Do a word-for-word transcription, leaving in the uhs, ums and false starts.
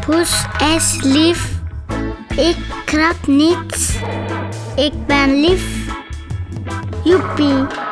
Poes is lief. Ik krab niet. Ik ben lief. Joepie.